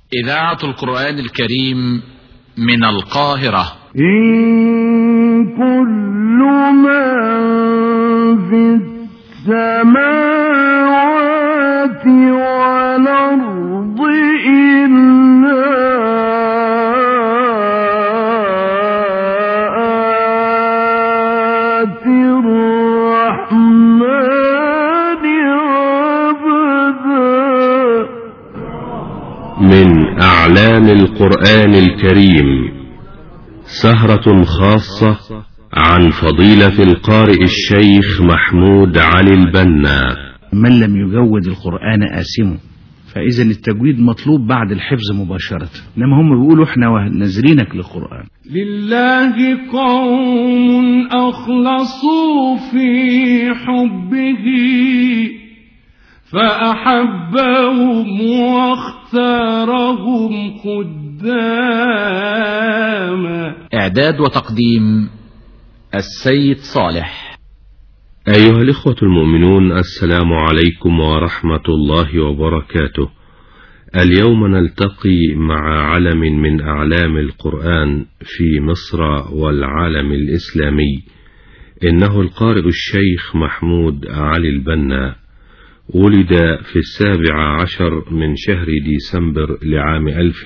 إذاعة القرآن الكريم من القاهرة. إن كل من في السماوات والأرض إلا آتي الرحمن عبدا. من أعلام القرآن الكريم سهرة خاصة عن فضيلة القارئ الشيخ محمود علي البنا. من لم يجود القرآن آثم، فإذا التجويد مطلوب بعد الحفظ مباشرة، إنما هم بيقولوا احنا نازلينك للقرآن. لله قوم أخلصوا في حبه فأحبهم واختارهم خداما. إعداد وتقديم السيد صالح. أيها الإخوة المؤمنون، السلام عليكم ورحمة الله وبركاته. اليوم نلتقي مع علم من أعلام القرآن في مصر والعالم الإسلامي، إنه القارئ الشيخ محمود علي البنا. ولد في 17 من شهر ديسمبر لعام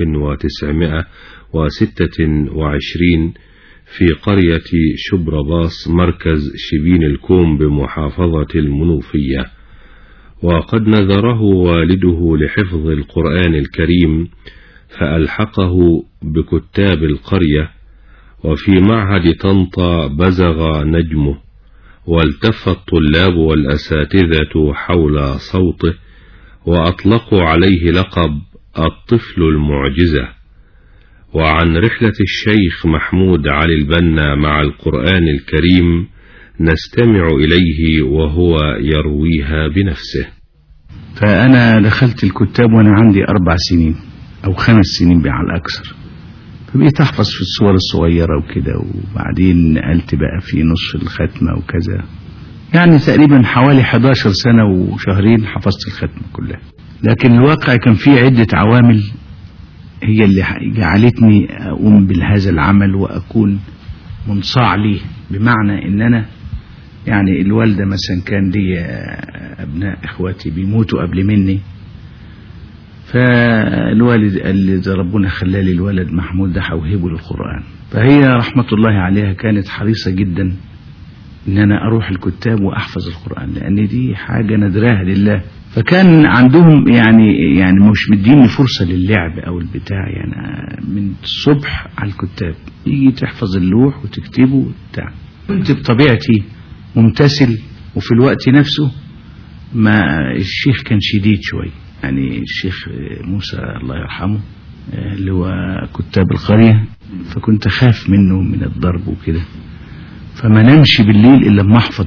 1926 في قرية شبرباص مركز شبين الكوم بمحافظة المنوفية، وقد نذره والده لحفظ القرآن الكريم فألحقه بكتاب القرية، وفي معهد طنطا بزغ نجمه، والتف الطلاب والأساتذة حول صوته وأطلقوا عليه لقب الطفل المعجزة. وعن رحلة الشيخ محمود علي البنا مع القرآن الكريم نستمع إليه وهو يرويها بنفسه. فأنا دخلت الكتاب وأنا عندي 4 سنين أو 5 سنين على الأكثر، فبقيت أحفظ في الصور الصغيرة وكده، وبعدين نقلت بقى في نص الختمة وكذا، يعني تقريبا حوالي 11 سنة وشهرين حفظت الختمة كلها. لكن الواقع كان فيه عدة عوامل هي اللي جعلتني أقوم بهذا العمل وأكون منصاع ليه، بمعنى إن أنا يعني الوالدة مثلا كان لي أبناء إخواتي بيموتوا قبل مني، فالوالد قال لي ده ربنا خلالي الولد محمود ده هوهبه للقرآن. فهي رحمة الله عليها كانت حريصة جدا ان انا اروح الكتاب واحفظ القرآن، لان دي حاجة ندراها لله. فكان عندهم يعني مش مديني فرصة للعب او البتاع، يعني من الصبح على الكتاب يجي تحفظ اللوح وتكتبه وبتاع. كنت بطبيعتي ممتثل، وفي الوقت نفسه ما الشيخ كان شديد شوي، يعني الشيخ موسى الله يرحمه اللي هو كتاب القرية، فكنت أخاف منه من الضرب وكده، فما نمشي بالليل إلا لما أحفظ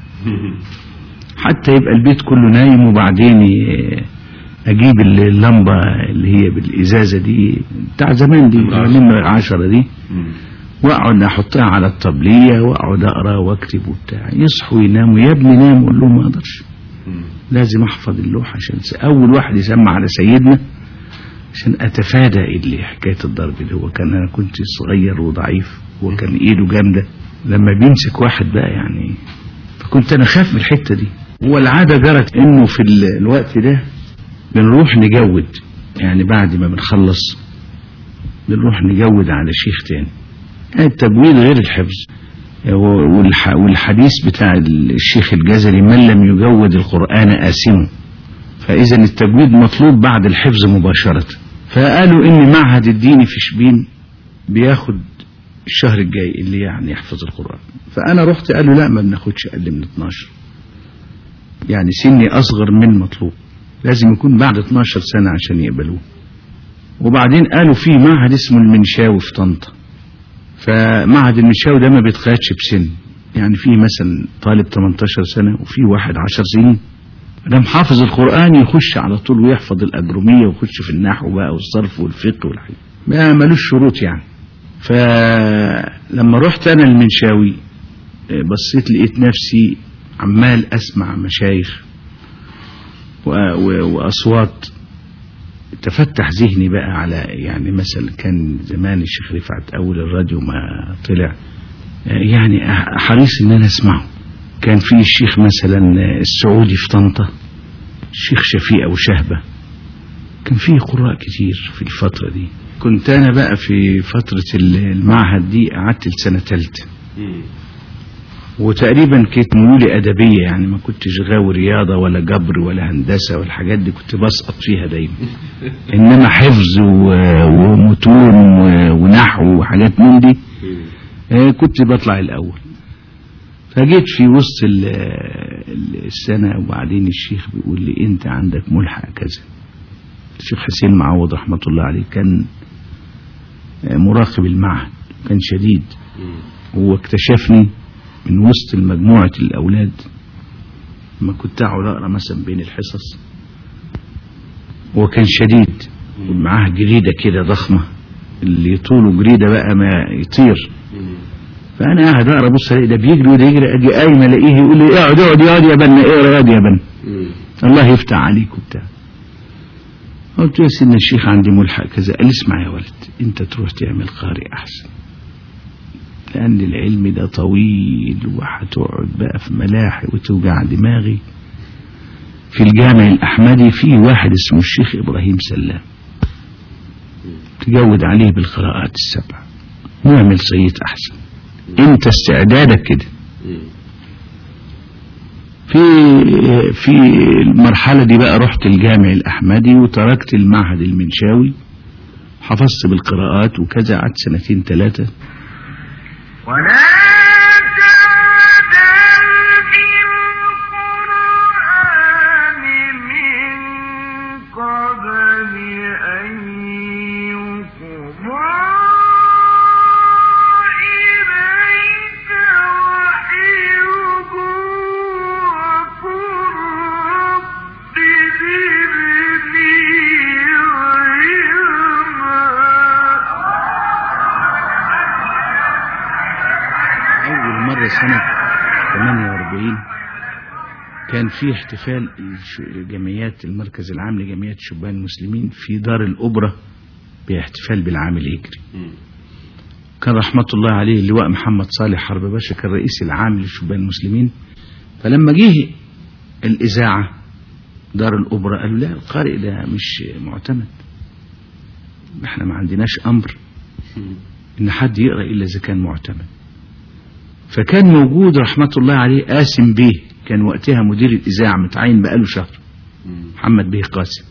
حتى يبقى البيت كله نايم، وبعدين أجيب اللمبة اللي هي بالإزازة دي بتاع زمان دي نمرة 10 دي، وأقعد أحطها على الطبلية وأقعد أقرأ وأكتب وبتاع. يصحوا يناموا، يا ابني نام، أقول لهم ما أقدرش، لازم أحفظ اللوح عشان أول واحد يسمع على سيدنا، عشان أتفادى اللي حكاية الضرب اللي هو كان. أنا كنت صغير وضعيف وكان إيده جامدة لما بيمسك واحد بقى يعني، فكنت أنا خاف من الحتة دي. والعادة جرت إنه في الوقت ده بنروح نجود، يعني بعد ما بنخلص بنروح نجود على شيخ تاني. التجويد غير الحفظ، والحديث بتاع الشيخ الجزري من لم يجود القرآن آثم، فإذا التجويد مطلوب بعد الحفظ مباشرة. فقالوا إن معهد الديني في شبين بياخد الشهر الجاي اللي يعني يحفظ القرآن، فأنا رحت قالوا لا ما بناخدش أقل من 12، يعني سني أصغر من مطلوب، لازم يكون بعد 12 سنة عشان يقبلوه. وبعدين قالوا في معهد اسمه المنشاوي في طنطا، فمعهد المنشاوي ده ما بيتقيدش بسن، يعني في مثلا طالب 18 سنة وفي واحد 10 سنين، لما حافظ القرآن يخش على طول ويحفظ الأجرومية ويخش في النحو بقى والصرف والفقه والحاجات، ما ملوش شروط يعني. فلما رحت أنا المنشاوي بصيت لقيت نفسي عمال أسمع مشايخ وأصوات تفتح ذهني بقى على يعني مثلا كان زمان الشيخ رفعت أول الراديو ما طلع يعني حريص إن أنا أسمعه. كان في الشيخ مثلا السعودي في طنطا، الشيخ شفيق أو شهبة، كان فيه قراء كتير في الفترة دي. كنت أنا بقى في فترة المعهد دي قعدت السنة 3 وتقريبا كانت ميولي أدبية، يعني ما كنتش غاوي رياضة ولا جبر ولا هندسة والحاجات دي، كنت بسقط فيها دايما. إنما حفظ ومتون ونحو وحاجات من دي كنت بطلع الأول. فجيت في وسط السنة وبعدين الشيخ بيقول لي أنت عندك ملحق كذا. الشيخ حسين معوض رحمة الله عليه كان مراقب المعهد، كان شديد، هو اكتشفني من وسط مجموعة الأولاد ما كنت أقعد أقرأ مثلا بين الحصص، هو كان شديد ومعاه جريدة كده ضخمة، اللي يطوله جريدة بقى ما يطير. فأنا قاعد أقرأ بص ده بيجري وده يجري، أجي قايم ألاقيه يقول لي اقعد يا بنا اقرأ يا بنا الله يفتح عليك وبتاع. قلت له يا سيدنا الشيخ عندي ملحق كذا. قال اسمع يا ولد انت تروح تعمل قارئ احسن، لان العلم ده طويل وهتقعد بقى في ملاحي وتوجع دماغي. في الجامع الاحمدي في واحد اسمه الشيخ ابراهيم سلام، تجود عليه بالقراءات ال7، نعمل صيت احسن، انت استعدادك كده. في المرحلة دي بقى رحت الجامع الأحمدي وتركت المعهد المنشاوي، حفظت بالقراءات وكذا، قعدت 2 3 سنين. سنة 48 كان في احتفال جمعيات المركز العام لجمعيات الشبان المسلمين في دار الأوبرا باحتفال بالعام الهجري. كان رحمة الله عليه اللواء محمد صالح حرب باشا كان رئيس العام للشبان المسلمين. فلما جه الإذاعة دار الأوبرا قالوا لا القارئ ده مش معتمد، احنا ما عندناش أمر إن حد يقرأ إلا إذا كان معتمد. فكان موجود رحمة الله عليه قاسم بيه، كان وقتها مدير الإذاعة متعين بقاله شهر، محمد بيه قاسم.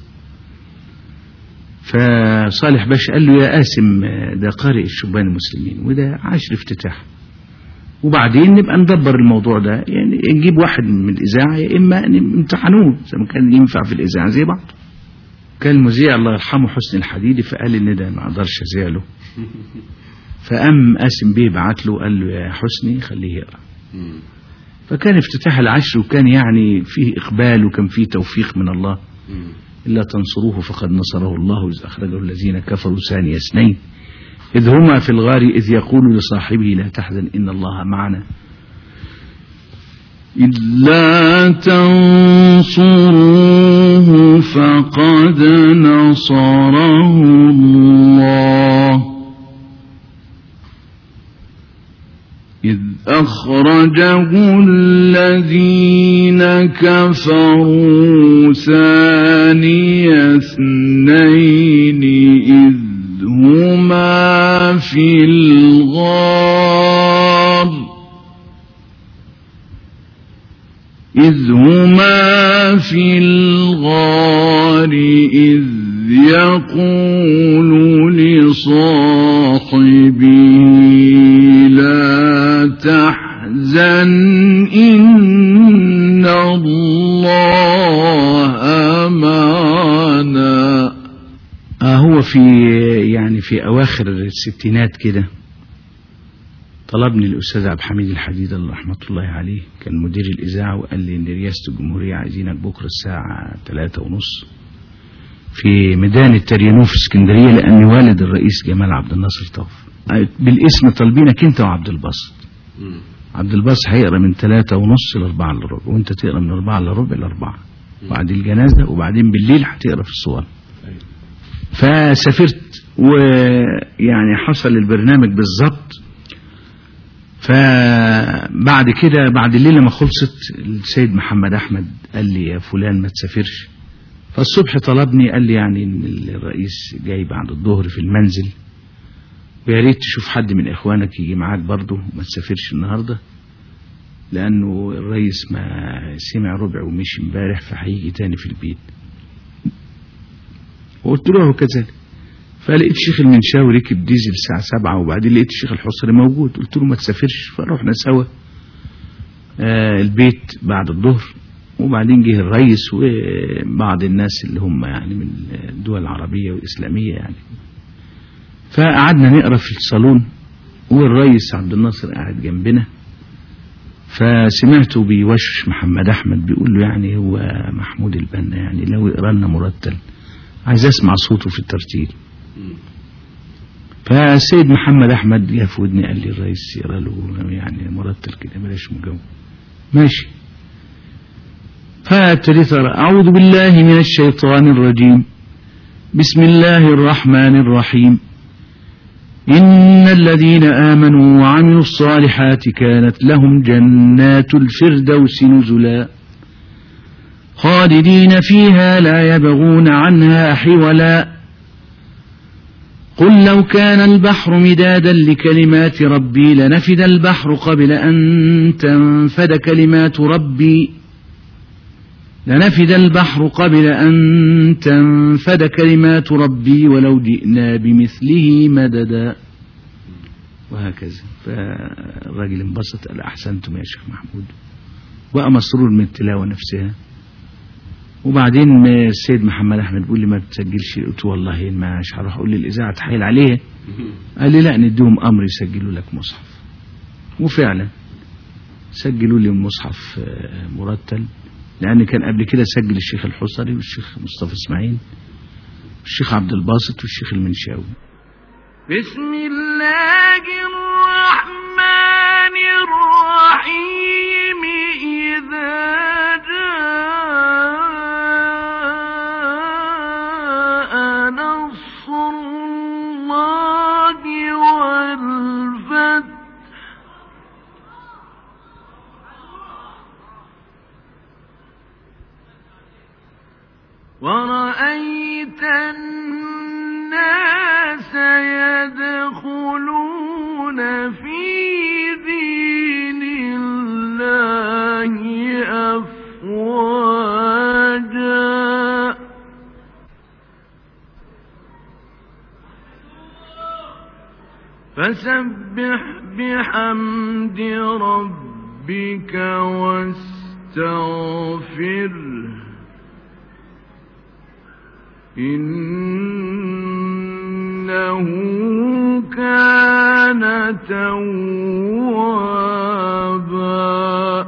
فصالح باشا قال له يا قاسم ده قارئ الشبان المسلمين وده 10 افتتاح، وبعدين نبقى ندبر الموضوع ده، يعني نجيب واحد من الإذاعة يا إما نمتحنوه زي ما كان ينفع في الإذاعة زي بعض. كان المذيع الله يرحمه حسن الحديدي فقال إن ده ما أقدرش أذيعله، فقام قاسم بيه بعت له قال له يا حسني خليه يقرأ. فكان افتتاح العشر وكان يعني فيه إقبال وكان فيه توفيق من الله. إلا تنصروه فقد نصره الله إذ أخرجه الذين كفروا ثاني اثنين إذ هما في الغار إذ يقول لصاحبه لا تحزن إن الله معنا إلا تنصروه فقد نصره الله إذ أخرجه الذين كفروا ثاني اثنين إذ هما في الغار إذ يقول لصاحبه لا تحزن إن الله معنا. هو في أواخر الستينات كده طلبني الأستاذ عبد الحميد الحديد الله رحمة الله عليه، كان مدير الإذاعة، وقال لي إن رئاسة الجمهورية عايزينك بكرة الساعة 3:30 في ميدان التريانوف في اسكندرية، لأن والد الرئيس جمال عبد الناصر توفى. بالاسم طالبينك أنت وعبد الباسط. عبد الباسط هيقرأ من 3:30 ل 4:15 وأنت تقرأ من 4:15 ل 4، بعد الجنازة، وبعدين بالليل هتقرأ في الصور. فسافرت ويعني حصل البرنامج بالظبط. فبعد كده بعد الليلة ما خلصت السيد محمد أحمد قال لي يا فلان ما تسافرش. فالصبح طلبني قال لي يعني ان الرئيس جاي بعد الظهر في المنزل ويا ريت تشوف حد من اخوانك يجي معاك برضه وما تسافرش النهارده لانه الرئيس ما سمع ربع ومشي امبارح فهيجي تاني في البيت. وقلت له كذلك. فلقيت الشيخ المنشاوي ركب ديزل الساعة 7 وبعدين لقيت الشيخ الحصري موجود. قلت له ما تسافرش. فروحنا سوا البيت بعد الظهر وبعدين جه الرئيس وبعض الناس اللي هم يعني من الدول العربية والإسلامية يعني. فقعدنا نقرأ في الصالون والرئيس عبد الناصر قاعد جنبنا. فسمعته بيوشش محمد أحمد بيقول له يعني هو محمود البنا يعني لو يقرأ لنا مرتل عايز اسمع صوته في الترتيل. فالسيد محمد أحمد جه في ودني قال لي الرئيس يقرأ له يعني مرتل كده بلاش مجاوب. ماشي. فابتديت أعوذ بالله من الشيطان الرجيم بسم الله الرحمن الرحيم إن الذين آمنوا وعملوا الصالحات كانت لهم جنات الفردوس نزلا خالدين فيها لا يبغون عنها حولا قل لو كان البحر مدادا لكلمات ربي لنفد البحر قبل أن تنفد كلمات ربي ولو جئنا بمثله مددا. وهكذا. فالراجل انبسط قال أحسنتم يا شيخ محمود بقى مسرور من التلاوة نفسها. وبعدين السيد محمد أحمد بيقول لي ما بتسجلش. قلت والله مش هروح أقول للإذاعة تحايل عليه. قال لي لا نديهم أمر يسجلوا لك مصحف. وفعلا سجلوا لي المصحف مرتل لأن كان قبل كده سجل الشيخ الحصري والشيخ مصطفى اسماعيل والشيخ عبد الباسط والشيخ المنشاوي. بسم الله الرحمن الرحيم إذا جاء نصر الله والفتح ورأيت الناس يدخلون في دين الله أفواجا فسبح بحمد ربك واستغفره إنه كان توابا.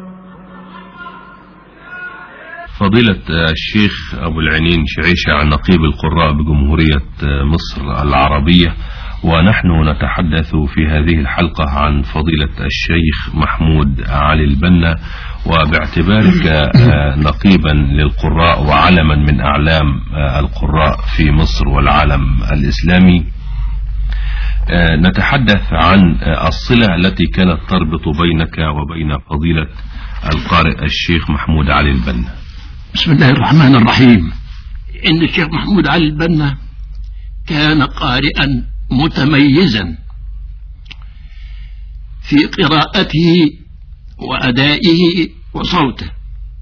فضيلة الشيخ أبو العنين شعيشة نقيب القراء بجمهورية مصر العربية، ونحن نتحدث في هذه الحلقة عن فضيلة الشيخ محمود علي البنا، وباعتبارك نقيبا للقراء وعلما من أعلام القراء في مصر والعالم الإسلامي، نتحدث عن الصلة التي كانت تربط بينك وبين فضيلة القارئ الشيخ محمود علي البنا. بسم الله الرحمن الرحيم. إن الشيخ محمود علي البنا كان قارئا متميزا في قراءته وأدائه وصوته.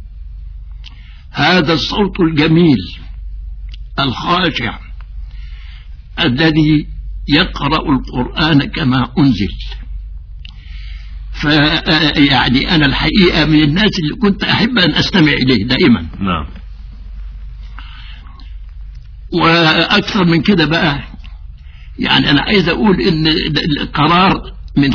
هذا الصوت الجميل الخاشع الذي يقرأ القرآن كما أنزل. فيعني أنا الحقيقة من الناس اللي كنت أحب أن أستمع إليه دائما. نعم. وأكثر من كده بقى يعني أنا عايز أقول إن القرار من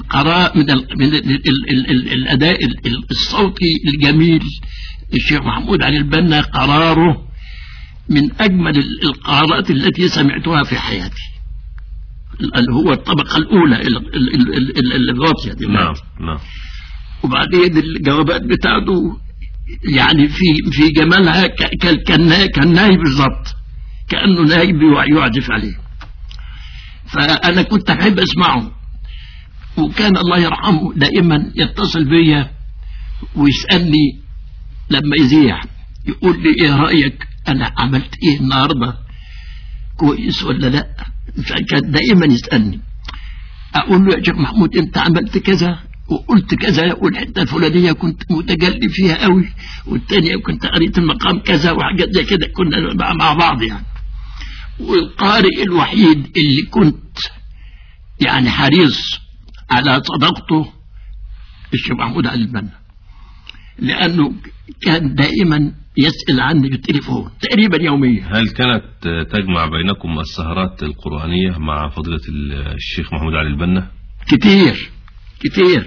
الأداء الصوتي الجميل الشيخ محمود علي البنا قراره من أجمل القرارات التي سمعتها في حياتي، اللي هو الطبقة الأولى الراقية دي. نعم نعم. وبعدين الجوابات بتاعته يعني في جمالها كالناي بالظبط، كأنه نايب يعزف عليه. فأنا كنت أحب أسمعه، وكان الله يرحمه دائما يتصل بي ويسألني لما يذيع، يقول لي إيه رأيك أنا عملت إيه النهاردة، كويس ولا لا؟ فكان دائما يسألني، أقول له يا شيخ محمود أنت عملت كذا وقلت كذا، والحتة الفلانية كنت متجلي فيها قوي، والتانية كنت قريت المقام كذا وحاجات زي كده، كنا مع بعض يعني. والقارئ الوحيد اللي كنت يعني حريص على صداقته الشيخ محمود علي البنا، لأنه كان دائما يسأل عني بالتليفون تقريبا يوميا. هل كانت تجمع بينكم السهرات القرآنية مع فضيلة الشيخ محمود علي البنا؟ كتير كتير،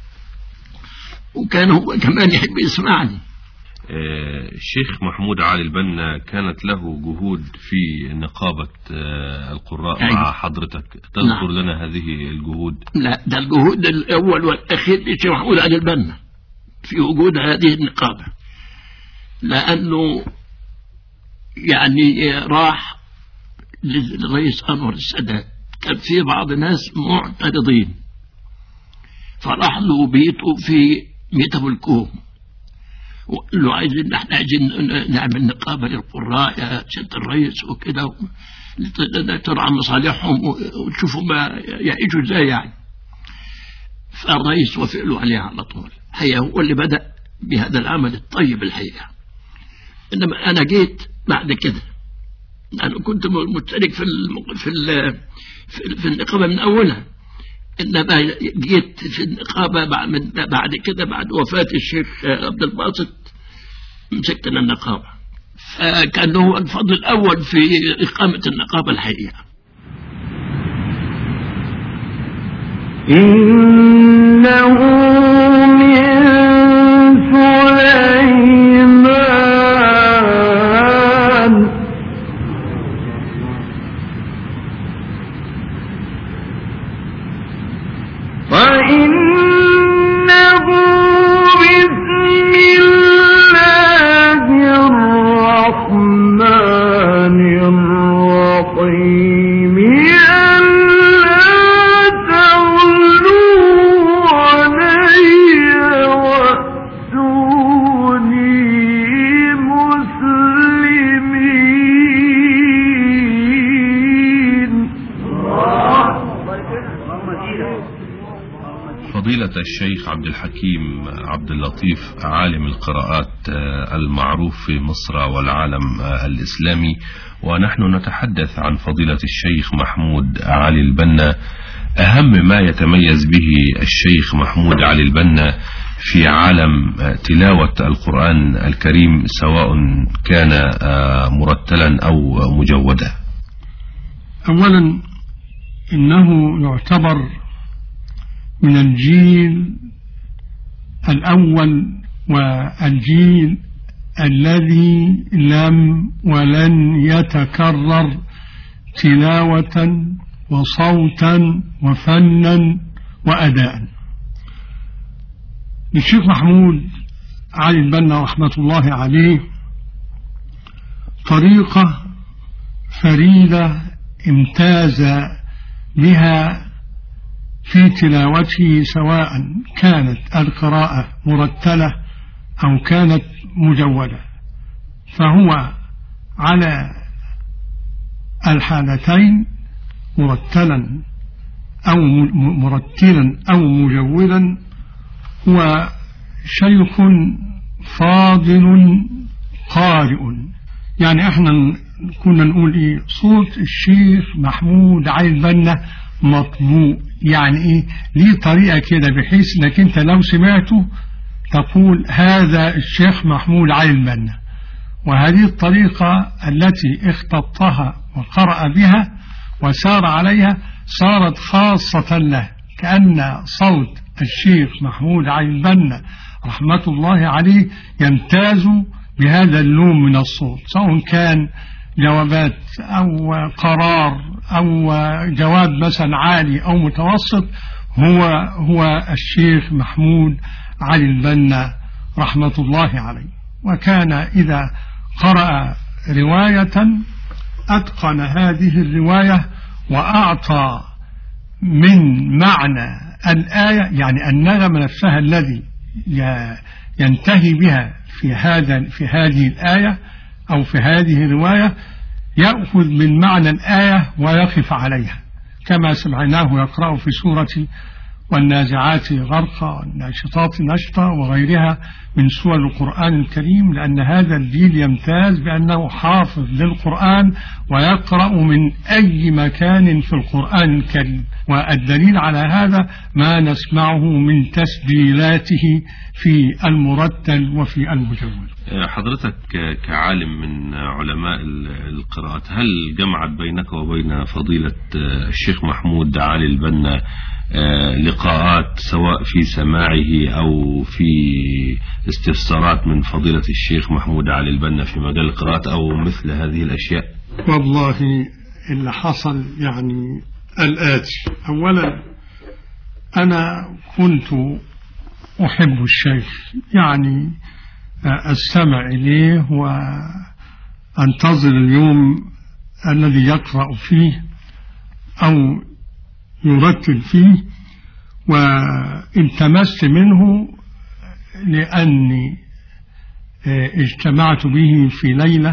وكان هو كمان يحب يسمعني. الشيخ محمود علي البنا كانت له جهود في نقابة القراء مع حضرتك، تذكر لنا هذه الجهود؟ لا، ده الجهود الأول والأخير للشيخ محمود علي البنا في وجود هذه النقابة، لأنه يعني راح للرئيس أنور السادات، كان في بعض الناس معترضين، فراح له بيته في ميت أبو الكوم وقال له احنا عايزين نعمل نقابة للقراء يا سيادة الرئيس وكده، ترعى مصالحهم وتشوفوا ما يعيشوا ازاي يعني. فالرئيس وافق له عليها على طول، هو اللي بدأ بهذا العمل الطيب الحقيقة. إنما أنا جيت بعد كده، أنا كنت مشترك في النقابة من أولها، إنما جيت في النقابة بعد كده بعد وفاة الشيخ عبد الباسط مسكتنا النقابة، فكان هو الفضل الأول في إقامة النقابة الحقيقة. إنه من سليمان وإنه بسم الله الرحمن الرحيم ألا تعلوا علي وأتوني مسلمين. فضيلة الشيخ عبد الحكيم عبد اللطيف عالم القراءات المعروف في مصر والعالم الإسلامي، ونحن نتحدث عن فضيلة الشيخ محمود علي البنا. أهم ما يتميز به الشيخ محمود علي البنا في عالم تلاوة القرآن الكريم، سواء كان مرتلا أو مجودا؟ أولا إنه يعتبر من الجيل الأول والجيل الذي لم ولن يتكرر تلاوة وصوتا وفنا وأداء. للشيخ محمود علي البنا رحمة الله عليه طريقة فريدة امتاز بها في تلاوته، سواء كانت القراءة مرتلة أو كانت مجودة، فهو على الحالتين مرتلا أو مجودا هو شيخ فاضل قارئ. يعني احنا كنا نقول ايه، صوت الشيخ محمود علي البنا مطبوع، يعني ايه، ليه طريقة كده بحيث انك انت لو سمعته تقول هذا الشيخ محمود علي البنا. وهذه الطريقة التي اختطها وقرأ بها وسار عليها صارت خاصة له، كأن صوت الشيخ محمود علي البنا رحمة الله عليه يمتاز بهذا اللون من الصوت، سواء كان جوابات أو قرار أو جواب مثلا عالي أو متوسط، هو الشيخ محمود علي البنا رحمة الله عليه. وكان إذا قرأ رواية أتقن هذه الرواية وأعطى من معنى الآية، يعني النغمة نفسها الذي ينتهي بها في هذه الآية أو في هذه الرواية، يأخذ من معنى الآية ويقف عليها، كما سمعناه يقرأ في سورة والنازعات غرقا والناشطات نشطا وغيرها من سور القرآن الكريم، لأن هذا الجيل يمتاز بأنه حافظ للقرآن ويقرأ من أي مكان في القرآن الكريم. والدليل على هذا ما نسمعه من تسجيلاته في المرتل وفي المجود. حضرتك كعالم من علماء القراءة، هل جمعت بينك وبين فضيلة الشيخ محمود علي البنا لقاءات سواء في سماعه أو في استفسارات من فضيلة الشيخ محمود علي البنا في مجال القراءة أو مثل هذه الأشياء؟ والله اللي حصل يعني الآتي: أولا أنا كنت أحب الشيخ، يعني أستمع إليه وأنتظر اليوم الذي يقرأ فيه أو يرتل فيه، والتمست منه لأني اجتمعت به في ليلة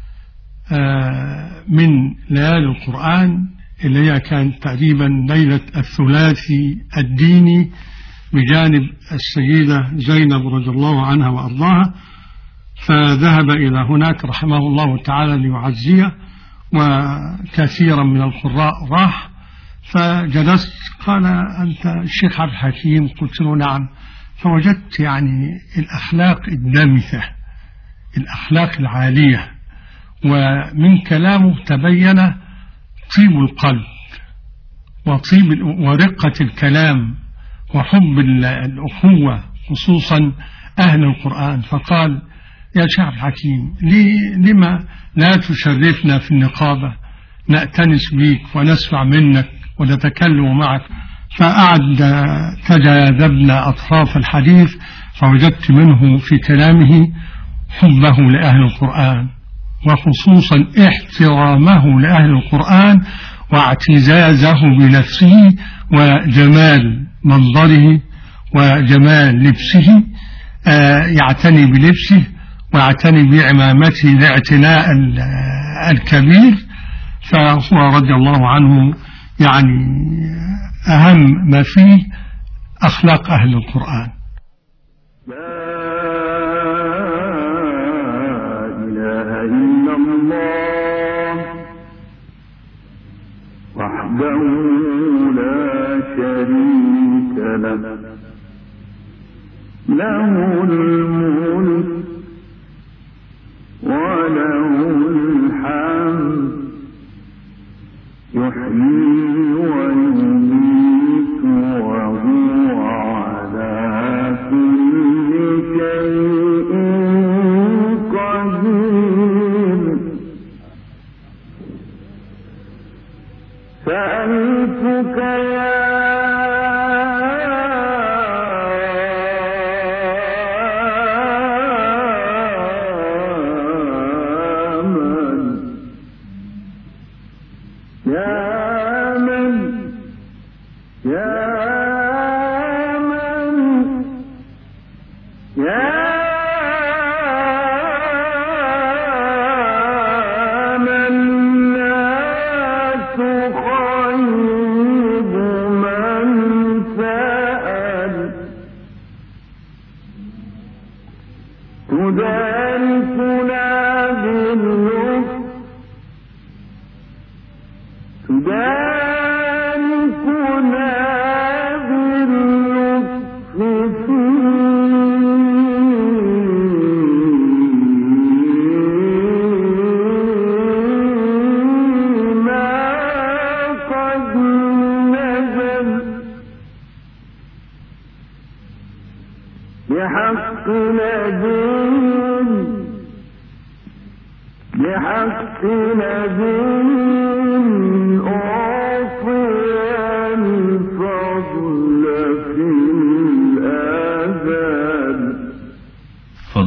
من ليالي القرآن اللي هي كانت تقريبا ليلة الثلاثي الديني بجانب السيدة زينب رضي الله عنها وأرضاها، فذهب إلى هناك رحمه الله تعالى ليعزيه، وكثيرا من القراء راح. فجلست، قال: أنت الشيخ عبد الحكيم؟ قلت له: نعم. فوجدت يعني الأخلاق الدامثة، الأخلاق العالية، ومن كلامه تبين طيب القلب ورقة الكلام وحب الأخوة خصوصا أهل القرآن. فقال: يا شيخ عبد الحكيم، لما لا تشرفنا في النقابة، نأتنس بيك ونسمع منك ونتكلم معك. فأعد تجاذبنا أطراف الحديث، فوجدت منه في كلامه حبه لأهل القرآن، وخصوصا احترامه لأهل القرآن واعتزازه بنفسه وجمال منظره وجمال لبسه، يعتني بلبسه ويعتني بعمامته الاعتناء الكبير. فهو رضي الله عنه يعني أهم ما فيه أخلاق أهل القرآن. لا إله إلا الله وحده لا شريك له، له الملك وله الحمد، يحيي ويميت وهو على كل شيء قدير. سألتك يا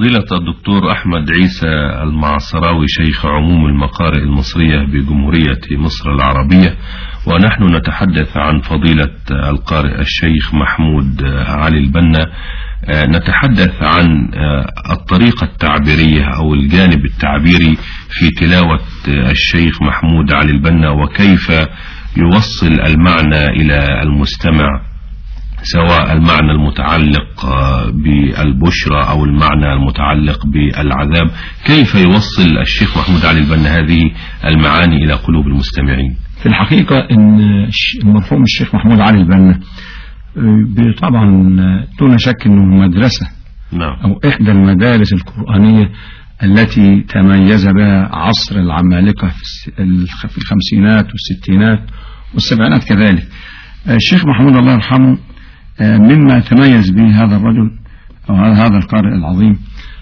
فضيلة الدكتور أحمد عيسى المعصراوي شيخ عموم المقارئ المصرية بجمهورية مصر العربية، ونحن نتحدث عن فضيلة القارئ الشيخ محمود علي البنا. نتحدث عن الطريقة التعبيرية أو الجانب التعبيري في تلاوة الشيخ محمود علي البنا، وكيف يوصل المعنى إلى المستمع، سواء المعنى المتعلق بالبشرى أو المعنى المتعلق بالعذاب. كيف يوصل الشيخ محمود علي البنا هذه المعاني إلى قلوب المستمعين؟ في الحقيقة إن المرحوم الشيخ محمود علي البنا طبعا دون شك أنه مدرسة، نعم، أو إحدى المدارس القرآنية التي تميز بها عصر العمالقة في الخمسينات والستينات والسبعينات كذلك. الشيخ محمود الله يرحمه مما تميز به هذا الرجل أو هذا القارئ العظيم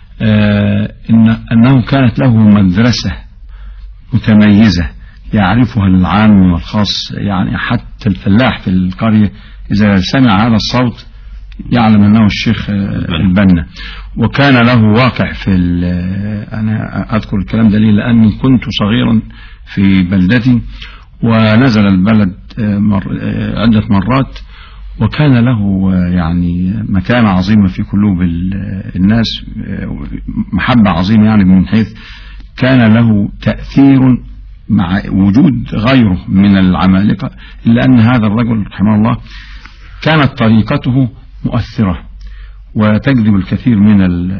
أنه كانت له مدرسة متميزة يعرفها العام والخاص. يعني حتى الفلاح في القرية إذا سمع هذا الصوت يعلم أنه الشيخ البنا. وكان له واقع في أنا أذكر الكلام ده ليه لأني كنت صغيرا في بلدتي ونزل البلد عدة مرات، وكان له يعني مكانة عظيمة في قلوب الناس، محبة عظيمة، يعني من حيث كان له تأثير مع وجود غيره من العمالقة، إلا أن هذا الرجل رحمه الله كانت طريقته مؤثرة وتجذب الكثير من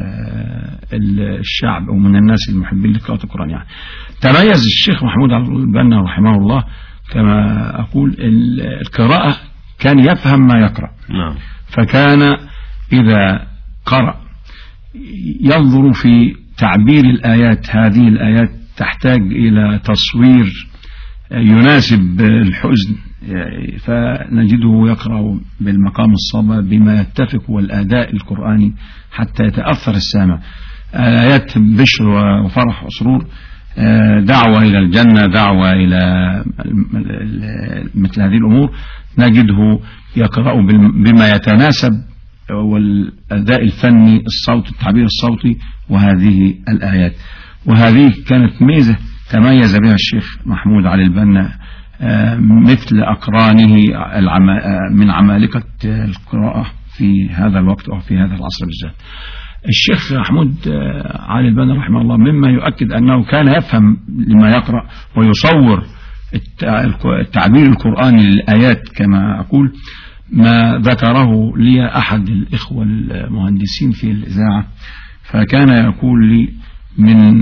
الشعب أو من الناس المحبين لقراءة القرآن. يعني تميز الشيخ محمود علي البنا رحمه الله كما أقول القراءة، كان يفهم ما يقرأ، نعم، فكان إذا قرأ ينظر في تعبير الآيات. هذه الآيات تحتاج إلى تصوير يناسب الحزن، فنجده يقرأ بالمقام الصبا بما يتفق والأداء القرآني حتى يتأثر السامع. آيات بشر وفرح وسرور، دعوة إلى الجنة، دعوة إلى مثل هذه الأمور، نجده يقرأ بما يتناسب والأداء الفني، الصوت، التعبير الصوتي، وهذه الآيات. وهذه كانت ميزة تميز بها الشيخ محمود علي البنا مثل أقرانه من عمالقة القراءة في هذا الوقت أو في هذا العصر بالذات. الشيخ محمود علي البنا رحمه الله مما يؤكد أنه كان يفهم لما يقرأ ويصور التعبير القرآني للآيات كما أقول. ما ذكره لي أحد الإخوة المهندسين في الإذاعة، فكان يقول لي من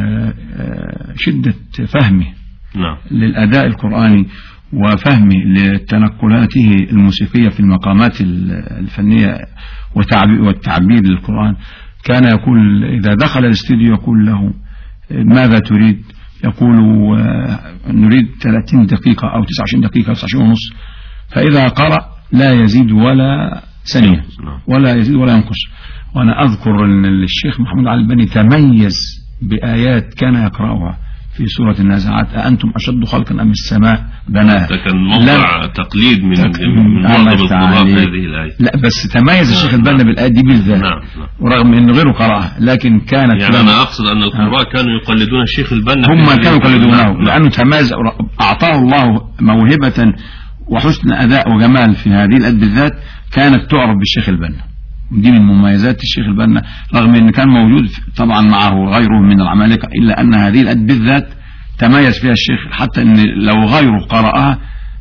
شدة فهمه للأداء القرآني وفهمه لتنقلاته الموسيقية في المقامات الفنية والتعبير للقرآن، كان يقول إذا دخل الاستوديو يقول له ماذا تريد؟ يقول نريد 30 دقيقة أو 29 دقيقة أو 29 ونص. فإذا قرأ لا يزيد ولا ثانية ولا يزيد ولا ينقص. وأنا أذكر أن الشيخ محمود علي البنا تميز بآيات كان يقرأها في سورة النازعات: أأنتم أشد خلقا أم السماء بناها. ده كان موضع تقليد من معظم القراء في هذه الآية. لا بس تميز الشيخ البنا بالآية دي بالذات، ورغم أن غيره قرأها لكن كانت يعني أنا أقصد أن القراء كانوا يقلدون الشيخ البنا، هم كانوا يقلدونه لأنه تميز، أعطاه الله موهبة وحسن أداء وجمال في هذه الآية بالذات كانت تعرف بالشيخ البنا. دي من مميزات الشيخ البنا، رغم ان كان موجود طبعا معه غيره من العمالقة، الا ان هذه الآية بالذات تميز فيها الشيخ، حتى ان لو غيره قرأها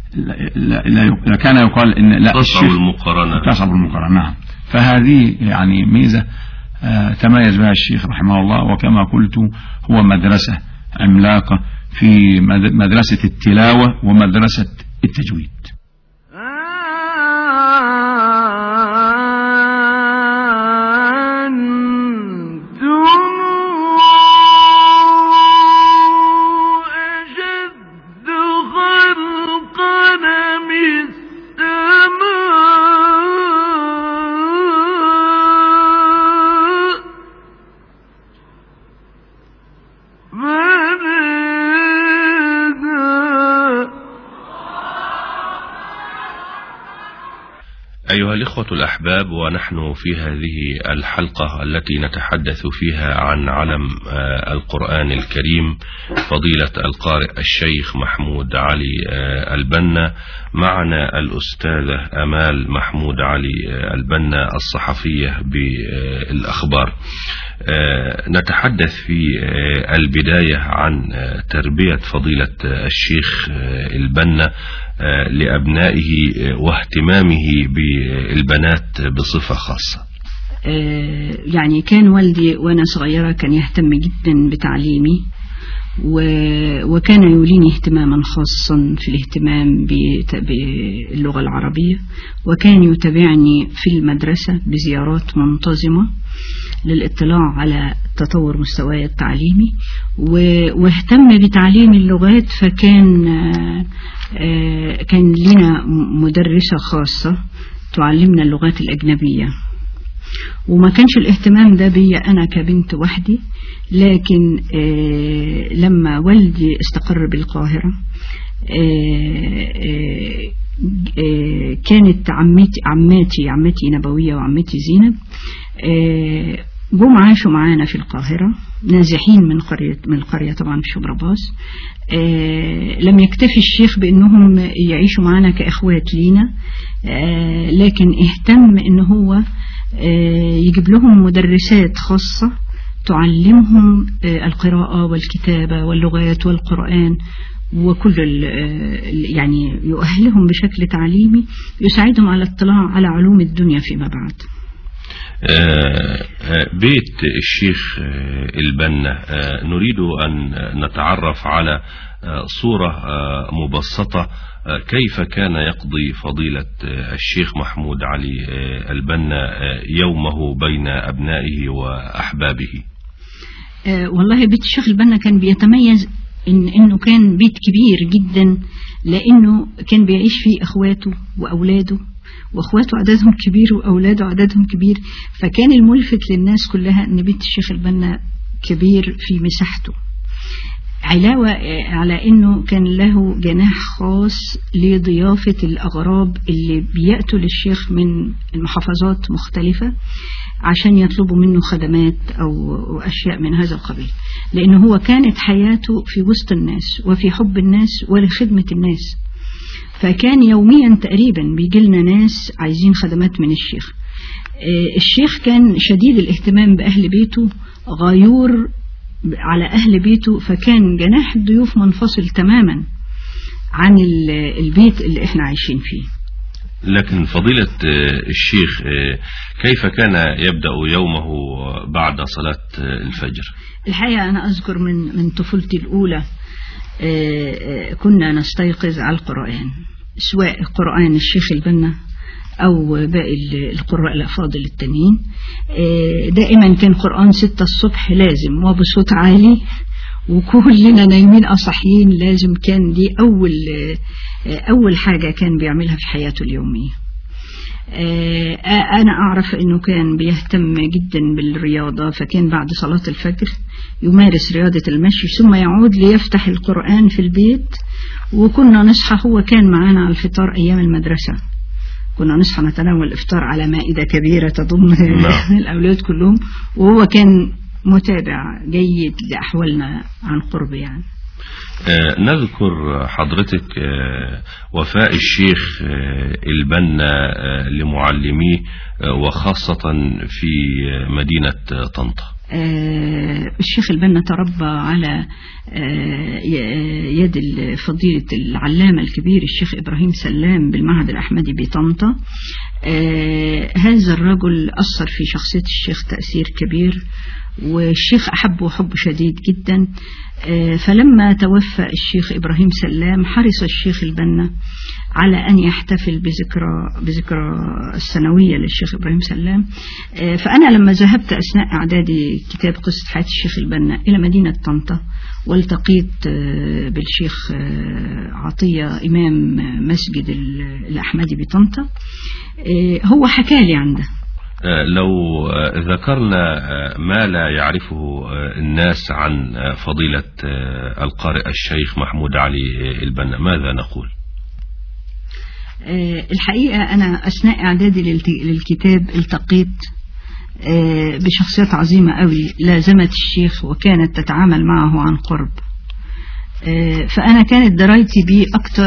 كان يقال ان لا تصعب المقارنة. نعم. فهذه يعني ميزة تميز بها الشيخ رحمه الله. وكما قلت هو مدرسة عملاقة في مدرسة التلاوة ومدرسة التجويد. أيها الإخوة الأحباب، ونحن في هذه الحلقة التي نتحدث فيها عن علم القرآن الكريم فضيلة القارئ الشيخ محمود علي البنا، معنا الأستاذة أمال محمود علي البنا الصحفية بالأخبار. نتحدث في البداية عن تربية فضيلة الشيخ البنا لأبنائه واهتمامه بالبنات بصفة خاصة. يعني كان والدي وأنا صغيرة كان يهتم جدا بتعليمي، وكان يوليني اهتماما خاصا في الاهتمام باللغة العربية، وكان يتابعني في المدرسة بزيارات منتظمة للاطلاع على تطور مستواي التعليمي، واهتم بتعليم اللغات. فكان كان لنا مدرسة خاصة تعلمنا اللغات الأجنبية، وما كانش الاهتمام ده بي أنا كبنت وحدي، لكن لما والدي استقر بالقاهرة كانت عماتي نبوية وعمتي زينب جم عاشوا معانا في القاهرة، نازحين من القرية طبعا في شبرا. لم يكتفي الشيخ بأنهم يعيشوا معانا كأخوات لينا، لكن اهتم أن هو يجيب لهم مدرسات خاصة تعلمهم القراءة والكتابة واللغات والقرآن، وكل يعني يؤهلهم بشكل تعليمي يساعدهم على الاطلاع على علوم الدنيا فيما بعد. بيت الشيخ البنا، نريد أن نتعرف على صورة مبسطة كيف كان يقضي فضيلة الشيخ محمود علي البنا يومه بين أبنائه وأحبابه. والله بيت الشيخ البنا كان بيتميز إنه كان بيت كبير جدا، لأنه كان بيعيش فيه أخواته وأولاده، واخواته عددهم كبير واولاده عددهم كبير، فكان الملفت للناس كلها ان بيت الشيخ البنا كبير في مساحته، علاوة على انه كان له جناح خاص لضيافة الاغراب اللي بيأتوا للشيخ من المحافظات مختلفة عشان يطلبوا منه خدمات او اشياء من هذا القبيل، لانه هو كانت حياته في وسط الناس وفي حب الناس ولخدمة الناس. فكان يوميا تقريبا بيجي لنا ناس عايزين خدمات من الشيخ. الشيخ كان شديد الاهتمام بأهل بيته، غيور على أهل بيته، فكان جناح الضيوف منفصل تماما عن البيت اللي احنا عايشين فيه. لكن فضيلة الشيخ كيف كان يبدأ يومه بعد صلاة الفجر؟ الحقيقة أنا أذكر من طفولتي الأولى كنا نستيقظ على القرآن، سواء قرآن الشيخ البنا أو باقي القراء الأفاضل التانيين. دائما كان قرآن 6 الصبح لازم وبصوت عالي، وكلنا نايمين أصحيين لازم. كان دي أول حاجة كان بيعملها في حياته اليومية. أنا أعرف أنه كان بيهتم جدا بالرياضة، فكان بعد صلاة الفجر يمارس رياضة المشي ثم يعود ليفتح القرآن في البيت، وكنا نصحى، هو كان معانا على الفطار أيام المدرسة، كنا نصحى نتناول الإفطار على مائدة كبيرة تضم الأولاد كلهم، وهو كان متابع جيد لأحوالنا عن قرب يعني. نذكر حضرتك وفاء الشيخ البنا لمعلميه وخاصة في مدينة طنطا. الشيخ البنا تربى على يد فضيلة العلامة الكبير الشيخ إبراهيم سلام بالمعهد الأحمدي بطنطا. هذا الرجل أثر في شخصية الشيخ تأثير كبير، والشيخ أحبه حب شديد جدا. فلما توفى الشيخ إبراهيم سلام حرص الشيخ البنا على أن يحتفل بذكرى السنوية للشيخ إبراهيم سلام. فأنا لما ذهبت أثناء إعدادي كتاب قصة حياة الشيخ البنا إلى مدينة طنطا، والتقيت بالشيخ عطية إمام مسجد الأحمدي بطنطا، هو حكى لي عنده. لو ذكرنا ما لا يعرفه الناس عن فضيلة القارئ الشيخ محمود علي البنا ماذا نقول؟ الحقيقة أنا أثناء إعدادي للكتاب التقيت بشخصيات عظيمة قوي لازمت الشيخ وكانت تتعامل معه عن قرب. فأنا كانت درايتي بيه أكتر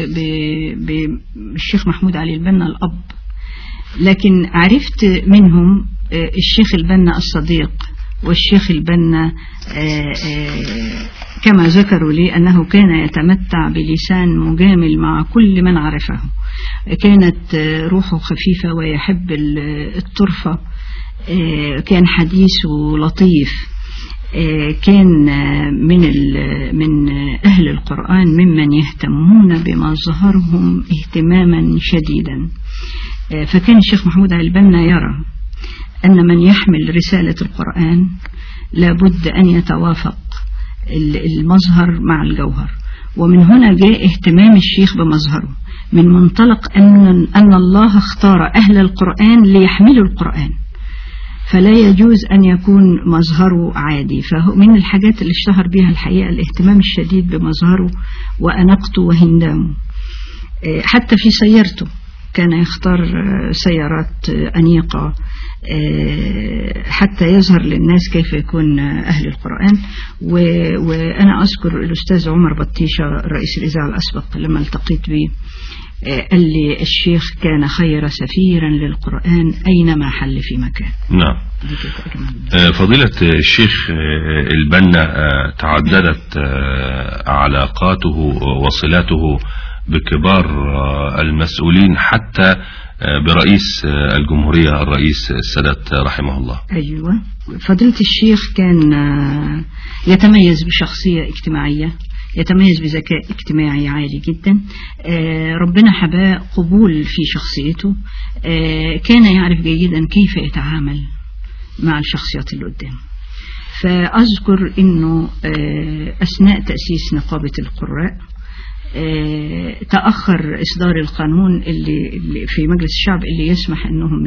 بالشيخ محمود علي البنا الأب، لكن عرفت منهم الشيخ البنا الصديق والشيخ البنا كما ذكروا لي أنه كان يتمتع بلسان مجامل مع كل من عرفه، كانت روحه خفيفة ويحب الطرفة، كان حديثه لطيف، كان من أهل القرآن ممن يهتمون بمظهرهم اهتماما شديدا. فكان الشيخ محمود علي البنا يرى أن من يحمل رسالة القرآن لابد أن يتوافق المظهر مع الجوهر، ومن هنا جاء اهتمام الشيخ بمظهره من منطلق أن الله اختار أهل القرآن ليحملوا القرآن، فلا يجوز أن يكون مظهره عادي. فمن الحاجات اللي اشتهر بها الحقيقة الاهتمام الشديد بمظهره وأناقته وهندامه. حتى في سيارته كان يختار سيارات أنيقة حتى يظهر للناس كيف يكون أهل القرآن. وأنا أذكر الأستاذ عمر بطيشة رئيس الإذاعة الأسبق لما التقيت به قال لي الشيخ كان خير سفيرا للقرآن أينما حل في مكان. نعم. فضيلة الشيخ البنا تعددت علاقاته وصلاته بكبار المسؤولين حتى برئيس الجمهورية الرئيس السادات رحمه الله. أيوة، فضيلة الشيخ كان يتميز بشخصية اجتماعية، يتميز بذكاء اجتماعي عالي جدا، ربنا حباه قبول في شخصيته، كان يعرف جيدا كيف يتعامل مع الشخصيات اللي قدامه. فأذكر أنه أثناء تأسيس نقابة القراء تأخر إصدار القانون اللي في مجلس الشعب اللي يسمح أنهم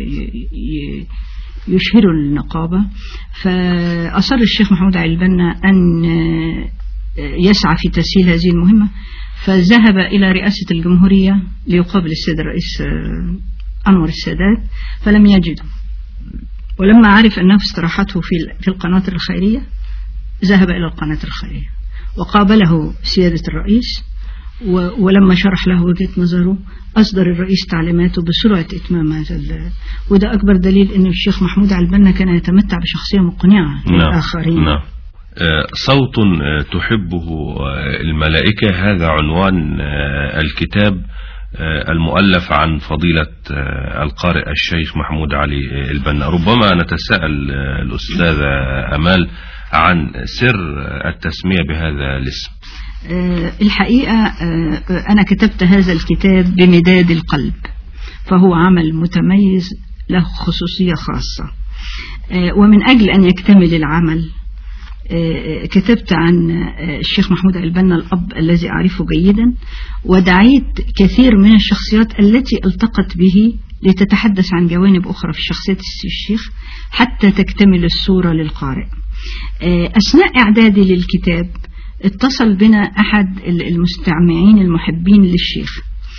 يشهروا النقابة، فأصر الشيخ محمود علي البنا أن يسعى في تسهيل هذه المهمة، فذهب إلى رئاسة الجمهورية ليقابل السيد الرئيس أنور السادات فلم يجده، ولما عرف أنه استراحته في القناطر الخيرية ذهب إلى القناطر الخيرية وقابله سيادة الرئيس، ولما شرح له وجهة نظره أصدر الرئيس تعليماته بسرعة إتمام هذا وده أكبر دليل أن الشيخ محمود علي البنا كان يتمتع بشخصية مقنعة للآخرين. نعم. صوت تحبه الملائكة، هذا عنوان الكتاب المؤلف عن فضيلة القارئ الشيخ محمود علي البنا. ربما نتساءل الأستاذة أمال عن سر التسمية بهذا الاسم. الحقيقة أنا كتبت هذا الكتاب بمداد القلب، فهو عمل متميز له خصوصية خاصة، ومن أجل أن يكتمل العمل كتبت عن الشيخ محمود علي البنا الأب الذي أعرفه جيدا، ودعيت كثير من الشخصيات التي التقت به لتتحدث عن جوانب أخرى في شخصية الشيخ حتى تكتمل الصورة للقارئ. أثناء إعدادي للكتاب اتصل بنا أحد المستمعين المحبين للشيخ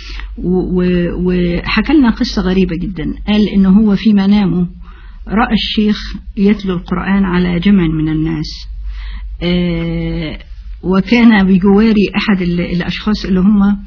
وحكى لنا قصة غريبة جدا. قال إنه هو في منامه رأى الشيخ يتلو القرآن على جمع من الناس، وكان بجواري أحد الأشخاص اللي هم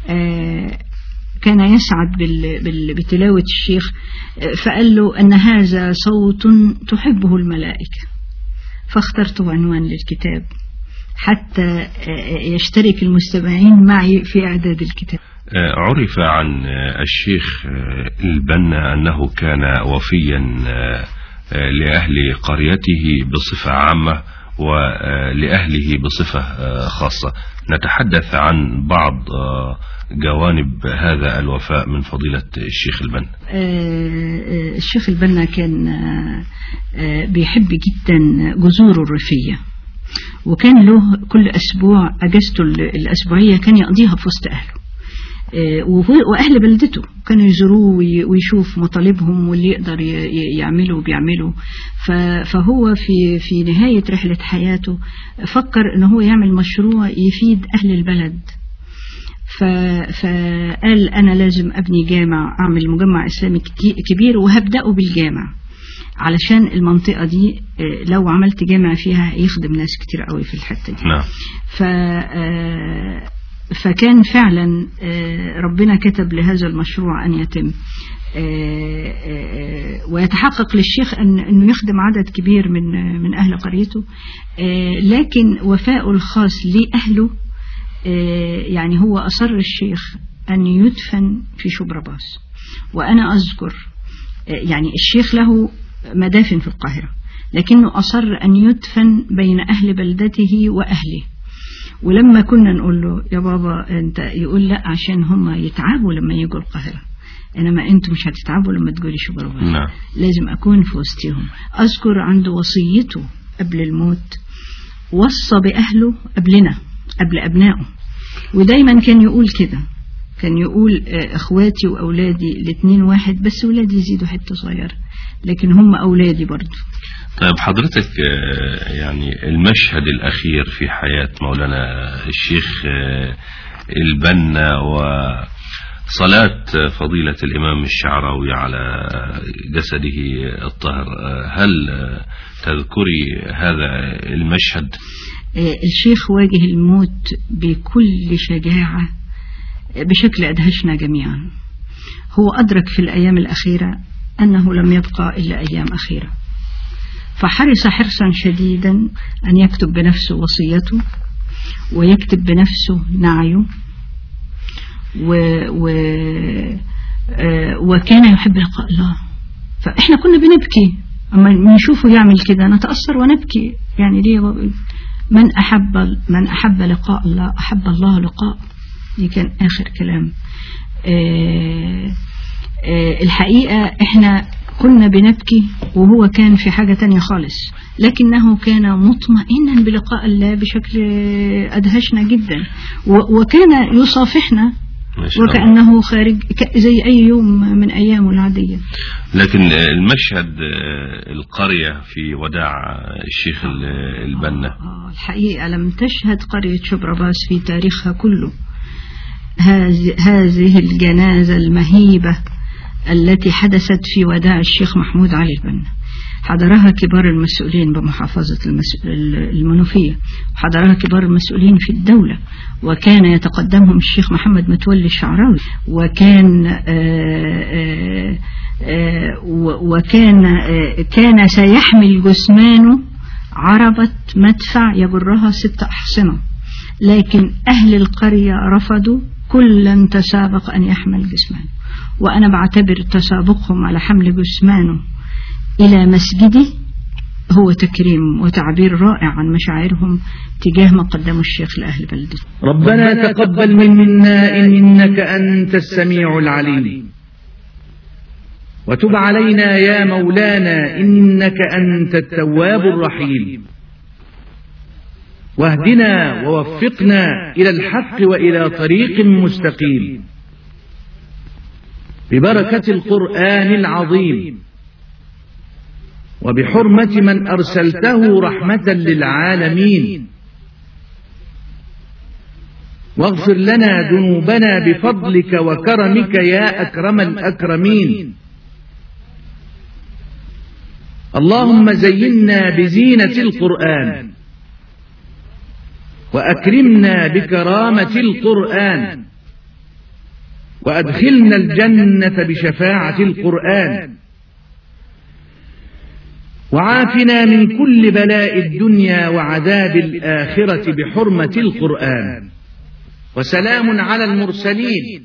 كان يسعد بتلاوة الشيخ، فقال له أن هذا صوت تحبه الملائكة، فاخترته عنوان للكتاب حتى يشترك المستمعين معي في إعداد الكتاب. عرف عن الشيخ البنا أنه كان وفيا لأهل قريته بصفة عامة ولأهله بصفة خاصة. نتحدث عن بعض جوانب هذا الوفاء من فضيلة الشيخ البنا. الشيخ البنا كان بيحب جدا جذوره الريفية، وكان له كل أسبوع أجازته الأسبوعية كان يقضيها في وسط أهله وأهل بلدته، كانوا يزوروه ويشوف مطالبهم واللي يقدر يعمله بيعمله. فهو في نهاية رحلة حياته فكر أنه هو يعمل مشروع يفيد أهل البلد، فقال أنا لازم أبني جامع، أعمل مجمع إسلامي كبير وهبدأه بالجامع، علشان المنطقة دي لو عملت جامع فيها يخدم ناس كتير قوي في الحتة دي. نعم. فكان فعلا ربنا كتب لهذا المشروع أن يتم ويتحقق للشيخ أنه يخدم عدد كبير من أهل قريته، لكن وفاء الخاص لأهله يعني هو أصر الشيخ أن يدفن في شبرباس. وأنا أذكر يعني الشيخ له مدافن في القاهرة، لكنه أصر أن يدفن بين أهل بلدته وأهله. ولما كنا نقول له يا بابا أنت، يقول لا عشان هم يتعبوا لما يجوا القاهرة، إنما أنتم مش هتتعبوا لما تقولي شبرباس. نعم. لازم أكون في وسطهم. أذكر عنده وصيته قبل الموت، وصى بأهله قبلنا قبل أبنائه، ودايما كان يقول كده، كان يقول اخواتي واولادي الاثنين واحد، بس اولادي يزيدوا حته صغيره لكن هم اولادي برضو. طيب حضرتك يعني المشهد الاخير في حياة مولانا الشيخ البنا وصلاة فضيلة الامام الشعراوي على جسده الطاهر، هل تذكري هذا المشهد؟ الشيخ واجه الموت بكل شجاعة بشكل أدهشنا جميعا. هو أدرك في الأيام الأخيرة أنه لم يبقى إلا أيام أخيرة، فحرص حرصا شديدا أن يكتب بنفسه وصيته ويكتب بنفسه نعيه، وكان يحب لقاء الله. فإحنا كنا بنبكي أما نشوفه يعمل كده، نتأثر ونبكي. يعني ليه؟ من أحب لقاء الله أحب الله لقاء. دي كان آخر كلام. الحقيقة احنا كنا بنبكي وهو كان في حاجة تانية خالص، لكنه كان مطمئنا بلقاء الله بشكل أدهشنا جدا، وكان يصافحنا وكأنه خارج زي أي يوم من أيامه العادية. لكن المشهد القرية في وداع الشيخ البنا، الحقيقة لم تشهد قرية شبرباس في تاريخها كله هذه الجنازة المهيبة التي حدثت في وداع الشيخ محمود علي البنا. حضرها كبار المسؤولين بمحافظة المنوفية، وحضرها كبار المسؤولين في الدولة، وكان يتقدمهم الشيخ محمد متولي الشعراوي، وكان سيحمل جثمانه عربة مدفع يجرها 6 أحصنة، لكن أهل القرية رفضوا، كلا تسابق أن يحمل جثمانه. وأنا بعتبر تسابقهم على حمل جثمانه إلى مسجدي هو تكريم وتعبير رائع عن مشاعرهم تجاه ما قدموا الشيخ لأهل بلده. ربنا تقبل منا إنك أنت السميع العليم، وتب علينا يا مولانا إنك أنت التواب الرحيم، واهدنا ووفقنا إلى الحق وإلى طريق مستقيم ببركة القرآن العظيم، وبحرمة من أرسلته رحمة للعالمين، واغفر لنا ذنوبنا بفضلك وكرمك يا أكرم الأكرمين. اللهم زينا بزينة القرآن، وأكرمنا بكرامة القرآن، وأدخلنا الجنة بشفاعة القرآن، وعافنا من كل بلاء الدنيا وعذاب الآخرة بحرمة القرآن. وسلام على المرسلين،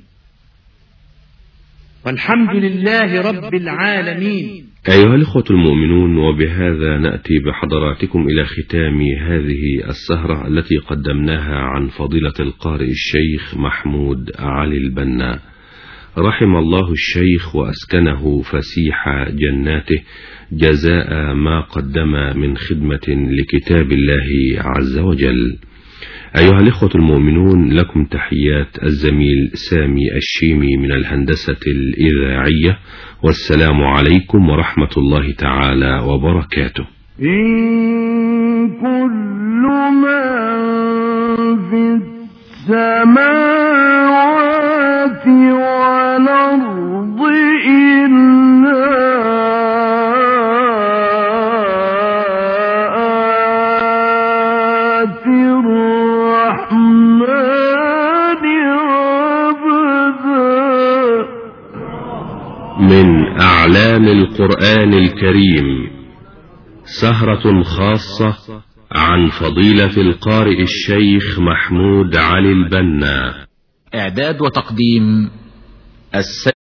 والحمد لله رب العالمين. أيها الإخوة المؤمنون، وبهذا نأتي بحضراتكم إلى ختام هذه السهرة التي قدمناها عن فضيلة القارئ الشيخ محمود علي البنا، رحم الله الشيخ وأسكنه فسيح جناته جزاء ما قدم من خدمة لكتاب الله عز وجل. أيها الإخوة المؤمنون، لكم تحيات الزميل سامي الشيمي من الهندسة الإذاعية، والسلام عليكم ورحمة الله تعالى وبركاته. إن كل من في السماوات والأرض إلا آتي الرحمن عبدا. من أعلام القرآن الكريم سهرة خاصة عن فضيلة القارئ الشيخ محمود علي البنا. إعداد وتقديم السيد